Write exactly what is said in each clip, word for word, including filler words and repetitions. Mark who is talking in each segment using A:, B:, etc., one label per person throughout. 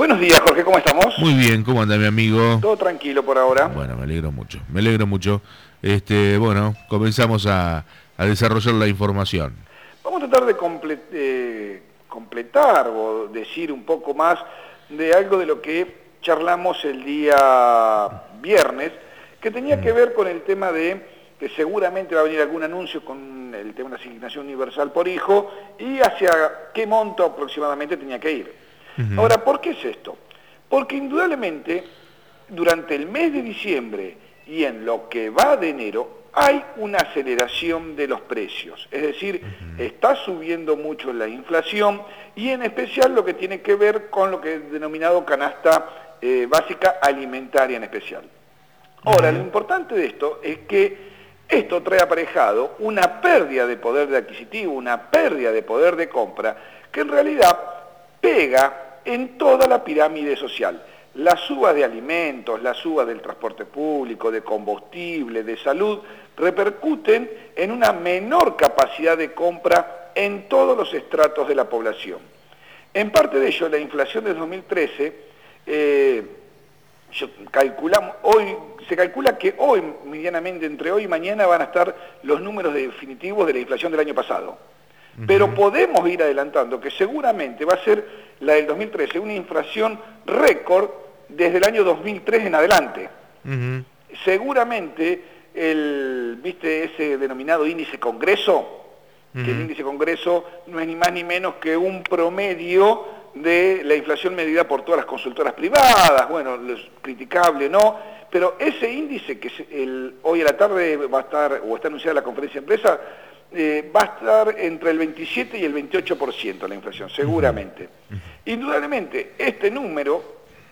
A: Buenos días, Jorge, ¿cómo estamos?
B: Muy bien, ¿cómo anda mi amigo?
A: Todo tranquilo por ahora.
B: Bueno, me alegro mucho, me alegro mucho. Este, bueno, comenzamos a, a desarrollar la información.
A: Vamos a tratar de comple eh, completar o decir un poco más de algo de lo que charlamos el día viernes, que tenía que ver con el tema de que seguramente va a venir algún anuncio con el tema de la asignación universal por hijo y hacia qué monto aproximadamente tenía que ir. Uh-huh. Ahora, ¿por qué es esto? Porque indudablemente durante el mes de diciembre y en lo que va de enero hay una aceleración de los precios, es decir, uh-huh. está subiendo mucho la inflación y en especial lo que tiene que ver con lo que es denominado canasta eh, básica alimentaria en especial. Ahora, uh-huh. lo importante de esto es que esto trae aparejado una pérdida de poder de adquisitivo, una pérdida de poder de compra, que en realidad pega en toda la pirámide social. Las subas de alimentos, las subas del transporte público, de combustible, de salud, repercuten en una menor capacidad de compra en todos los estratos de la población. En parte de ello, la inflación de dos mil trece, eh, yo calculamos, hoy, se calcula que hoy, medianamente entre hoy y mañana, van a estar los números definitivos de la inflación del año pasado. Uh-huh. Pero podemos ir adelantando que seguramente va a ser la del dos mil trece, una inflación récord desde el año dos mil tres en adelante. Uh-huh. Seguramente el, ¿viste ese denominado índice Congreso? Uh-huh. Que el índice Congreso no es ni más ni menos que un promedio de la inflación medida por todas las consultoras privadas, bueno, es criticable, ¿no? Pero ese índice que el, hoy a la tarde va a estar, o está anunciada la conferencia de empresa, Eh, va a estar entre el veintisiete y el veintiocho por ciento la inflación, seguramente. Uh-huh. Indudablemente, este número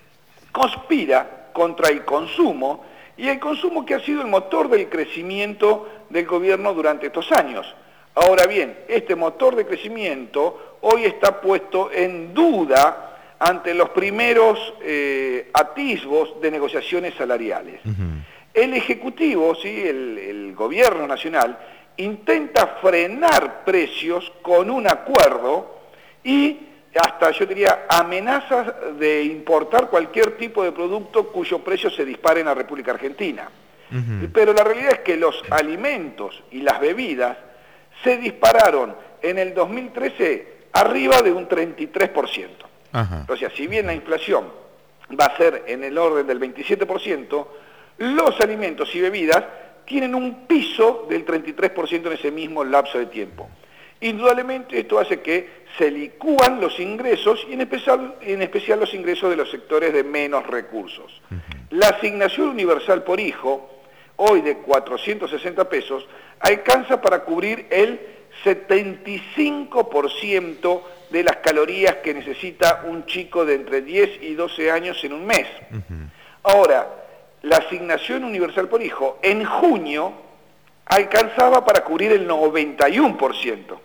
A: conspira contra el consumo, y el consumo que ha sido el motor del crecimiento del gobierno durante estos años. Ahora bien, este motor de crecimiento hoy está puesto en duda ante los primeros eh, atisbos de negociaciones salariales. Uh-huh. El Ejecutivo, ¿sí? el, el gobierno nacional, intenta frenar precios con un acuerdo y hasta, yo diría, amenazas de importar cualquier tipo de producto cuyo precio se dispare en la República Argentina. Uh-huh. Pero la realidad es que los alimentos y las bebidas se dispararon en el dos mil trece arriba de un treinta y tres por ciento. Uh-huh. O sea, si bien la inflación va a ser en el orden del veintisiete por ciento, los alimentos y bebidas tienen un piso del treinta y tres por ciento en ese mismo lapso de tiempo. Indudablemente esto hace que se licúan los ingresos y en especial, en especial los ingresos de los sectores de menos recursos. Uh-huh. La asignación universal por hijo, hoy de cuatrocientos sesenta pesos, alcanza para cubrir el setenta y cinco por ciento de las calorías que necesita un chico de entre diez y doce años en un mes. Uh-huh. Ahora, la asignación universal por hijo en junio alcanzaba para cubrir el noventa y uno por ciento,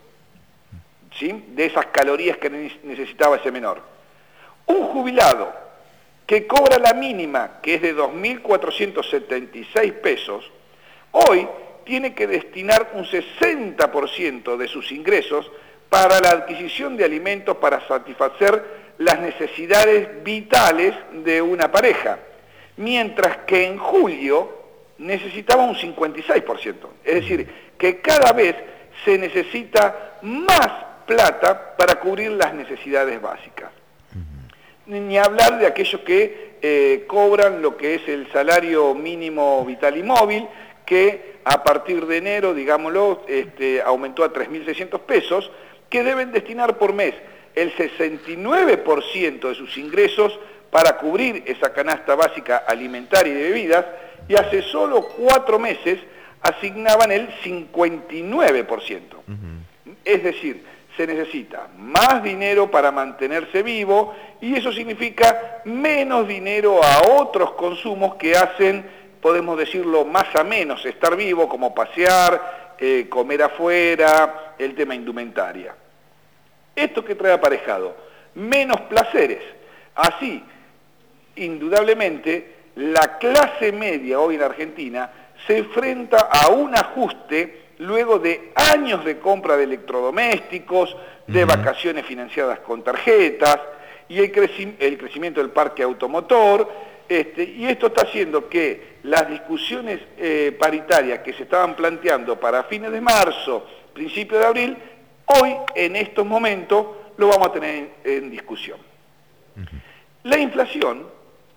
A: ¿sí? de esas calorías que necesitaba ese menor. Un jubilado que cobra la mínima, que es de dos mil cuatrocientos setenta y seis pesos, hoy tiene que destinar un sesenta por ciento de sus ingresos para la adquisición de alimentos para satisfacer las necesidades vitales de una pareja, mientras que en julio necesitaba un cincuenta y seis por ciento. Es decir, que cada vez se necesita más plata para cubrir las necesidades básicas. Uh-huh. Ni hablar de aquellos que eh, cobran lo que es el salario mínimo vital y móvil, que a partir de enero, digámoslo, este, aumentó a tres mil seiscientos pesos, que deben destinar por mes el sesenta y nueve por ciento de sus ingresos para cubrir esa canasta básica alimentaria y de bebidas, y hace solo cuatro meses asignaban el cincuenta y nueve por ciento. Uh-huh. Es decir, se necesita más dinero para mantenerse vivo, y eso significa menos dinero a otros consumos que hacen, podemos decirlo, más a menos estar vivo, como pasear, eh, comer afuera, el tema indumentaria. ¿Esto que trae aparejado? Menos placeres. Así, indudablemente, la clase media hoy en Argentina se enfrenta a un ajuste luego de años de compra de electrodomésticos, de uh-huh. vacaciones financiadas con tarjetas, y el, creci el crecimiento del parque automotor, este, y esto está haciendo que las discusiones eh, paritarias que se estaban planteando para fines de marzo, principios de abril, hoy, en estos momentos, lo vamos a tener en, en discusión. Uh-huh. La inflación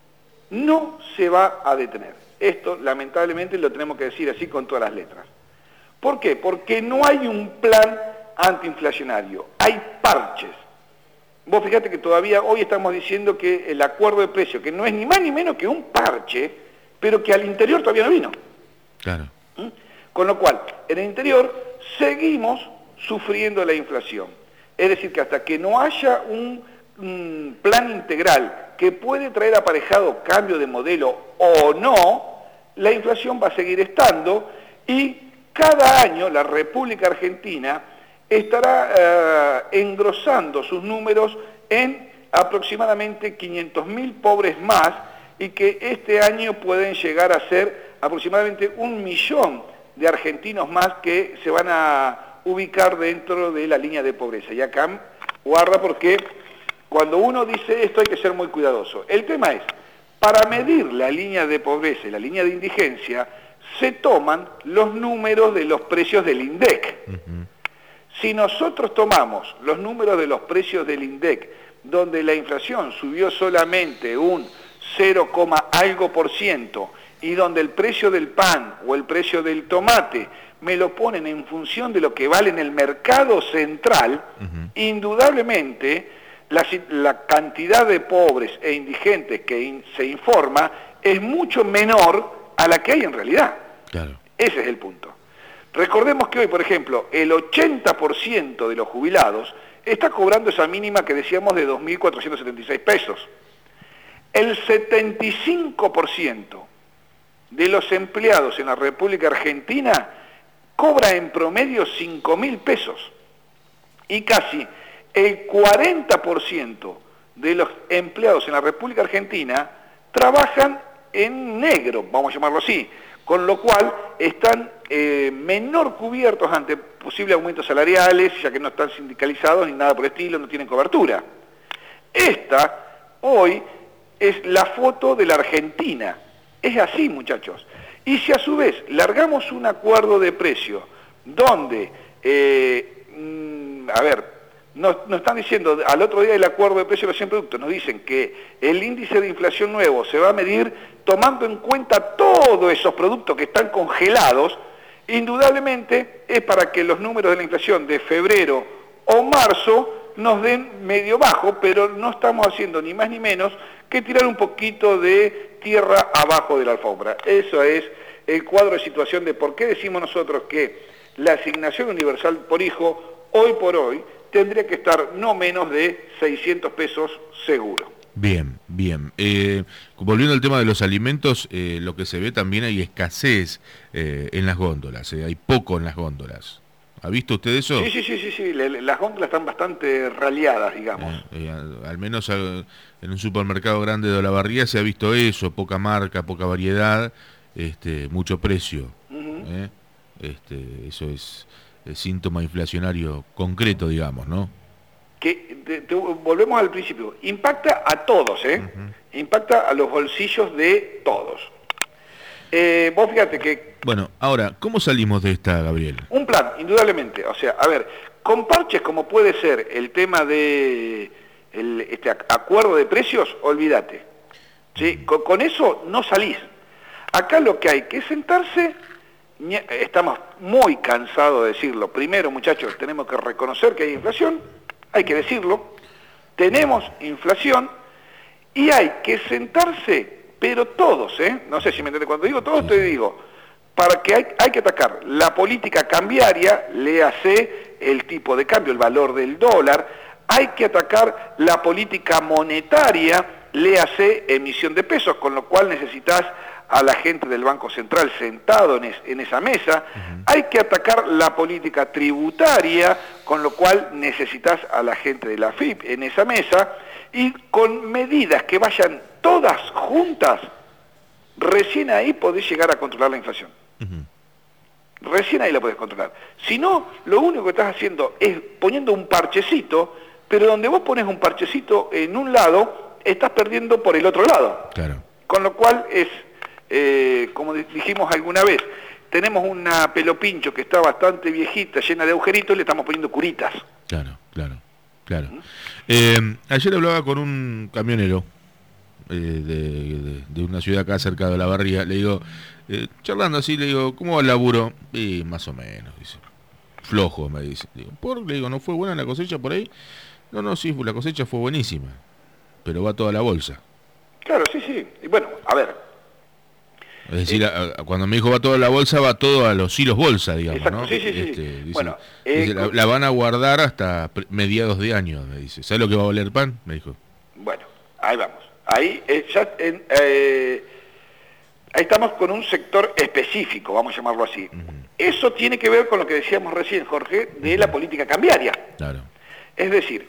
A: no se va a detener. Esto, lamentablemente, lo tenemos que decir así con todas las letras. ¿Por qué? Porque no hay un plan antiinflacionario, hay parches. Vos fíjate que todavía hoy estamos diciendo que el acuerdo de precio, que no es ni más ni menos que un parche, pero que al interior todavía no vino.
B: Claro.
A: ¿Mm? Con lo cual, en el interior seguimos sufriendo la inflación. Es decir, que hasta que no haya un, un plan integral que puede traer aparejado cambio de modelo o no, la inflación va a seguir estando y cada año la República Argentina estará eh, engrosando sus números en aproximadamente quinientos mil pobres más y que este año pueden llegar a ser aproximadamente un millón de argentinos más que se van a ubicar dentro de la línea de pobreza. Y acá, guarda, porque cuando uno dice esto hay que ser muy cuidadoso. El tema es, para medir la línea de pobreza y la línea de indigencia, se toman los números de los precios del INDEC. Uh-huh. Si nosotros tomamos los números de los precios del INDEC, donde la inflación subió solamente un cero, algo por ciento, y donde el precio del pan o el precio del tomate me lo ponen en función de lo que vale en el mercado central, uh-huh. indudablemente la, la cantidad de pobres e indigentes que in, se informa es mucho menor a la que hay en realidad.
B: Claro.
A: Ese es el punto. Recordemos que hoy, por ejemplo, el ochenta por ciento de los jubilados está cobrando esa mínima que decíamos de dos mil cuatrocientos setenta y seis pesos. El setenta y cinco por ciento de los empleados en la República Argentina cobra en promedio cinco mil pesos. Y casi el cuarenta por ciento de los empleados en la República Argentina trabajan en negro, vamos a llamarlo así, con lo cual están eh, menor cubiertos ante posibles aumentos salariales, ya que no están sindicalizados ni nada por el estilo, no tienen cobertura. Esta, hoy, es la foto de la Argentina. Es así, muchachos. Y si a su vez largamos un acuerdo de precio donde, eh, mmm, a ver, nos, nos están diciendo, al otro día del acuerdo de precio de los cien productos, nos dicen que el índice de inflación nuevo se va a medir tomando en cuenta todos esos productos que están congelados, indudablemente es para que los números de la inflación de febrero o marzo nos den medio bajo, pero no estamos haciendo ni más ni menos que tirar un poquito de tierra abajo de la alfombra. Eso es el cuadro de situación de por qué decimos nosotros que la asignación universal por hijo, hoy por hoy, tendría que estar no menos de seiscientos pesos seguro.
B: Bien, bien. Eh, volviendo al tema de los alimentos, eh, lo que se ve también hay escasez eh, en las góndolas, eh, hay poco en las góndolas. ¿Ha visto usted eso?
A: Sí, sí, sí, sí, sí. Las góndolas están bastante raleadas, digamos.
B: Eh, eh, al, al menos eh, en un supermercado grande de Olavarría se ha visto eso, poca marca, poca variedad, este, mucho precio. Uh-huh. eh, este, eso es el síntoma inflacionario concreto, digamos, ¿no?
A: Que te, te, volvemos al principio, impacta a todos, ¿eh? Uh-huh. Impacta a los bolsillos de todos. Eh, vos fíjate que...
B: Bueno, ahora, ¿cómo salimos de esta, Gabriel?
A: Un plan, indudablemente. O sea, a ver, con parches como puede ser el tema de el, este acuerdo de precios, olvídate. ¿Sí? Uh-huh. Con, con eso no salís. Acá lo que hay que sentarse... Estamos muy cansados de decirlo. Primero, muchachos, tenemos que reconocer que hay inflación, hay que decirlo, tenemos inflación y hay que sentarse, pero todos, ¿eh? No sé si me entiendes, cuando digo todos te digo, para que hay, hay que atacar la política cambiaria, léase el tipo de cambio, el valor del dólar, hay que atacar la política monetaria, léase emisión de pesos, con lo cual necesitas a la gente del Banco Central sentado en, es, en esa mesa, uh-huh. Hay que atacar la política tributaria, con lo cual necesitas a la gente de la F I P en esa mesa, y con medidas que vayan todas juntas, recién ahí podés llegar a controlar la inflación. Uh-huh. Recién ahí la podés controlar. Si no, lo único que estás haciendo es poniendo un parchecito pero donde vos pones un parchecito en un lado, estás perdiendo por el otro lado.
B: Claro.
A: Con lo cual es, eh, como dijimos alguna vez, tenemos una pelopincho que está bastante viejita, llena de agujeritos, y le estamos poniendo curitas.
B: Claro, claro, claro. ¿Mm? Eh, ayer hablaba con un camionero eh, de, de, de una ciudad acá cerca de La Barría, le digo, eh, charlando así, le digo, ¿cómo va el laburo? Y más o menos, dice. Flojo, me dice. Digo, ¿por? Le digo, ¿no fue buena la cosecha por ahí? No, no, sí, la cosecha fue buenísima, pero va toda la bolsa.
A: Claro, sí, sí. Y bueno, a ver.
B: Es decir, eh, a, a, cuando me dijo va toda la bolsa, va todo a los hilos bolsa, digamos,
A: exacto,
B: ¿no?
A: Sí, sí,
B: este,
A: sí.
B: Dice,
A: bueno,
B: dice,
A: eh,
B: la, la van a guardar hasta mediados de año, me dice. ¿Sabes lo que va a valer pan? Me dijo.
A: Bueno, ahí vamos. Ahí, eh, ya, en, eh, ahí estamos con un sector específico, vamos a llamarlo así. Uh-huh. Eso tiene que ver con lo que decíamos recién, Jorge, de uh-huh. la política cambiaria.
B: Claro.
A: Es decir,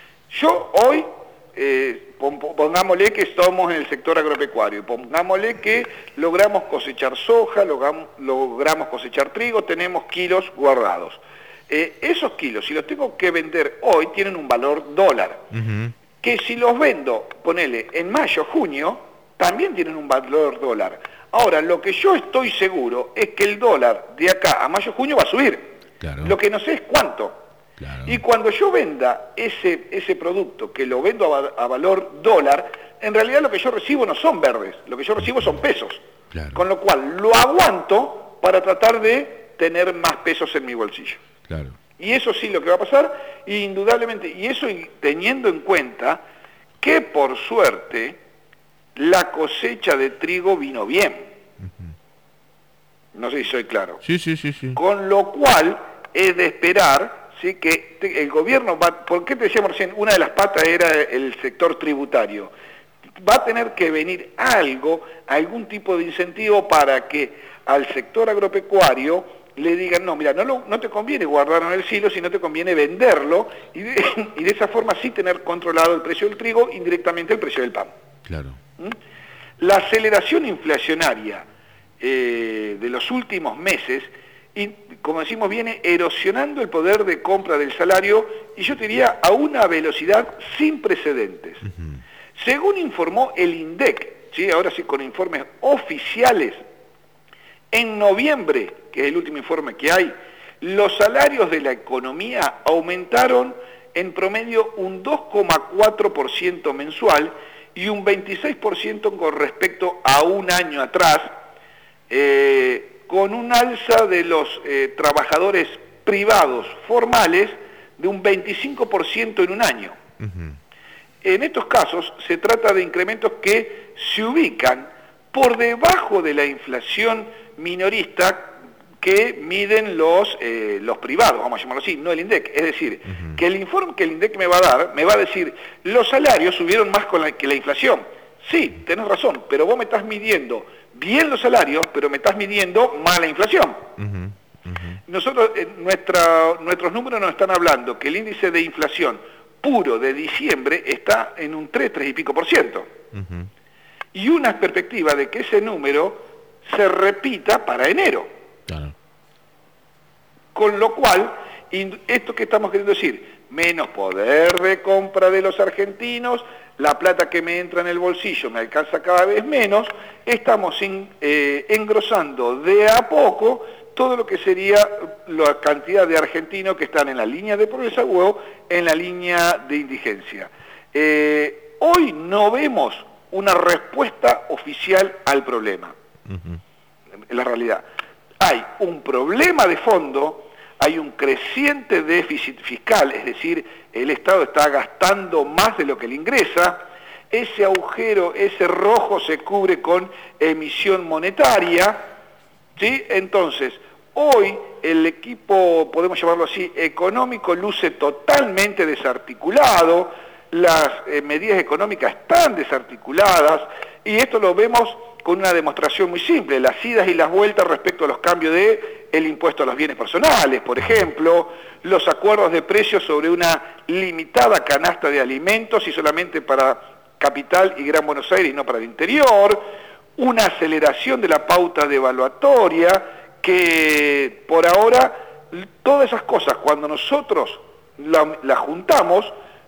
A: yo hoy... Eh, pongámosle que estamos en el sector agropecuario, pongámosle que logramos cosechar soja, logramos, logramos cosechar trigo, tenemos kilos guardados. Eh, esos kilos, si los tengo que vender hoy, tienen un valor dólar, uh-huh. que si los vendo, ponele, en mayo, junio, también tienen un valor dólar. Ahora, lo que yo estoy seguro es que el dólar de acá a mayo, junio va a subir.
B: Claro.
A: Lo que no sé es cuánto.
B: Claro.
A: Y cuando yo venda ese, ese producto, que lo vendo a, a valor dólar, en realidad lo que yo recibo no son verdes, lo que yo recibo son pesos.
B: Claro.
A: Con lo cual lo aguanto para tratar de tener más pesos en mi bolsillo.
B: Claro.
A: Y eso sí lo que va a pasar, indudablemente, y eso teniendo en cuenta que por suerte la cosecha de trigo vino bien. Uh-huh. No sé si soy claro.
B: Sí, sí, sí, sí.
A: Con lo cual es de esperar... Sí, que el gobierno va, ¿por qué te decíamos recién? Una de las patas era el sector tributario. Va a tener que venir algo, algún tipo de incentivo para que al sector agropecuario le digan, no, mira, no, lo, no te conviene guardarlo en el silo, sino te conviene venderlo y de, y de esa forma sí tener controlado el precio del trigo, indirectamente el precio del pan.
B: Claro.
A: ¿Mm? La aceleración inflacionaria eh, de los últimos meses, y como decimos, viene erosionando el poder de compra del salario, y yo te diría a una velocidad sin precedentes. Uh-huh. Según informó el INDEC, ¿sí? Ahora sí con informes oficiales, en noviembre, que es el último informe que hay, los salarios de la economía aumentaron en promedio un dos coma cuatro por ciento mensual y un veintiséis por ciento con respecto a un año atrás, eh, con un alza de los eh, trabajadores privados formales de un veinticinco por ciento en un año. Uh-huh. En estos casos se trata de incrementos que se ubican por debajo de la inflación minorista que miden los, eh, los privados, vamos a llamarlo así, no el INDEC. Es decir, uh-huh. que el informe que el INDEC me va a dar, me va a decir, los salarios subieron más con la, que la inflación. Sí, tenés razón, pero vos me estás midiendo bien los salarios, pero me estás midiendo mal la inflación. Uh-huh, uh-huh. Nosotros, eh, nuestra, nuestros números nos están hablando que el índice de inflación puro de diciembre está en un tres, tres y pico por ciento. Uh-huh. Y una perspectiva de que ese número se repita para enero. Claro. Con lo cual, esto que estamos queriendo decir, menos poder de compra de los argentinos, la plata que me entra en el bolsillo me alcanza cada vez menos, estamos en, eh, engrosando de a poco todo lo que sería la cantidad de argentinos que están en la línea de pobreza o en la línea de indigencia. Eh, hoy no vemos una respuesta oficial al problema. Uh-huh. En la realidad, hay un problema de fondo, hay un creciente déficit fiscal, es decir, el Estado está gastando más de lo que le ingresa, ese agujero, ese rojo se cubre con emisión monetaria, ¿sí? Entonces, hoy el equipo, podemos llamarlo así, económico luce totalmente desarticulado, las eh, medidas económicas están desarticuladas, y esto lo vemos con una demostración muy simple, las idas y las vueltas respecto a los cambios de el impuesto a los bienes personales, por ejemplo, los acuerdos de precios sobre una limitada canasta de alimentos y solamente para Capital y Gran Buenos Aires y no para el interior, una aceleración de la pauta devaluatoria, que por ahora todas esas cosas cuando nosotros las la juntamos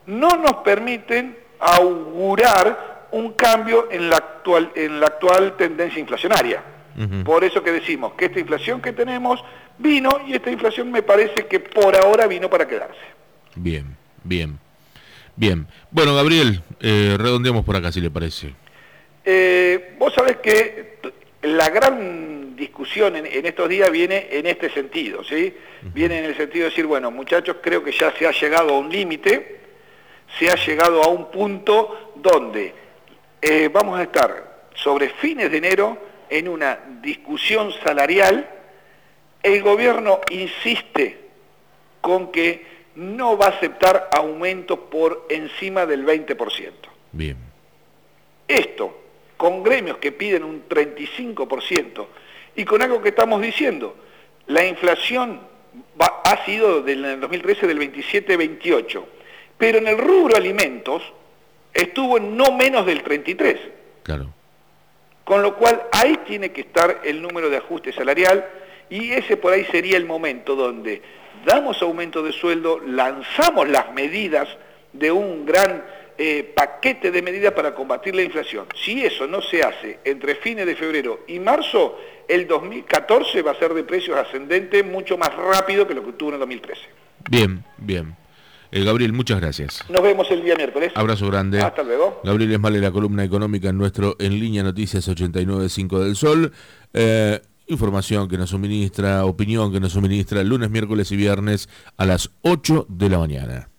A: no nos permiten augurar un cambio en la actual, en la actual tendencia inflacionaria. Uh-huh. Por eso que decimos que esta inflación que tenemos vino, y esta inflación me parece que por ahora vino para quedarse.
B: Bien, bien, bien. Bueno, Gabriel, eh, redondeamos por acá, si le parece.
A: Eh, vos sabés que la gran discusión en, en estos días viene en este sentido, ¿sí? Uh-huh. Viene en el sentido de decir, bueno, muchachos, creo que ya se ha llegado a un límite, se ha llegado a un punto donde eh, vamos a estar sobre fines de enero en una discusión salarial. El gobierno insiste con que no va a aceptar aumentos por encima del veinte por ciento.
B: Bien.
A: Esto, con gremios que piden un treinta y cinco por ciento, y con algo que estamos diciendo, la inflación va, ha sido del, en el dos mil trece del veintisiete a veintiocho, pero en el rubro alimentos estuvo en no menos del treinta y tres.
B: Claro.
A: Con lo cual ahí tiene que estar el número de ajuste salarial, y ese por ahí sería el momento donde damos aumento de sueldo, lanzamos las medidas de un gran eh, paquete de medidas para combatir la inflación. Si eso no se hace entre fines de febrero y marzo, el dos mil catorce va a ser de precios ascendentes mucho más rápido que lo que tuvo en el dos mil trece.
B: Bien, bien. Eh, Gabriel, muchas gracias.
A: Nos vemos el día miércoles.
B: Abrazo grande.
A: Hasta luego.
B: Gabriel Esmale, la columna económica en nuestro En Línea Noticias ochenta y nueve punto cinco del Sol. Eh, información que nos suministra, opinión que nos suministra lunes, miércoles y viernes a las ocho de la mañana.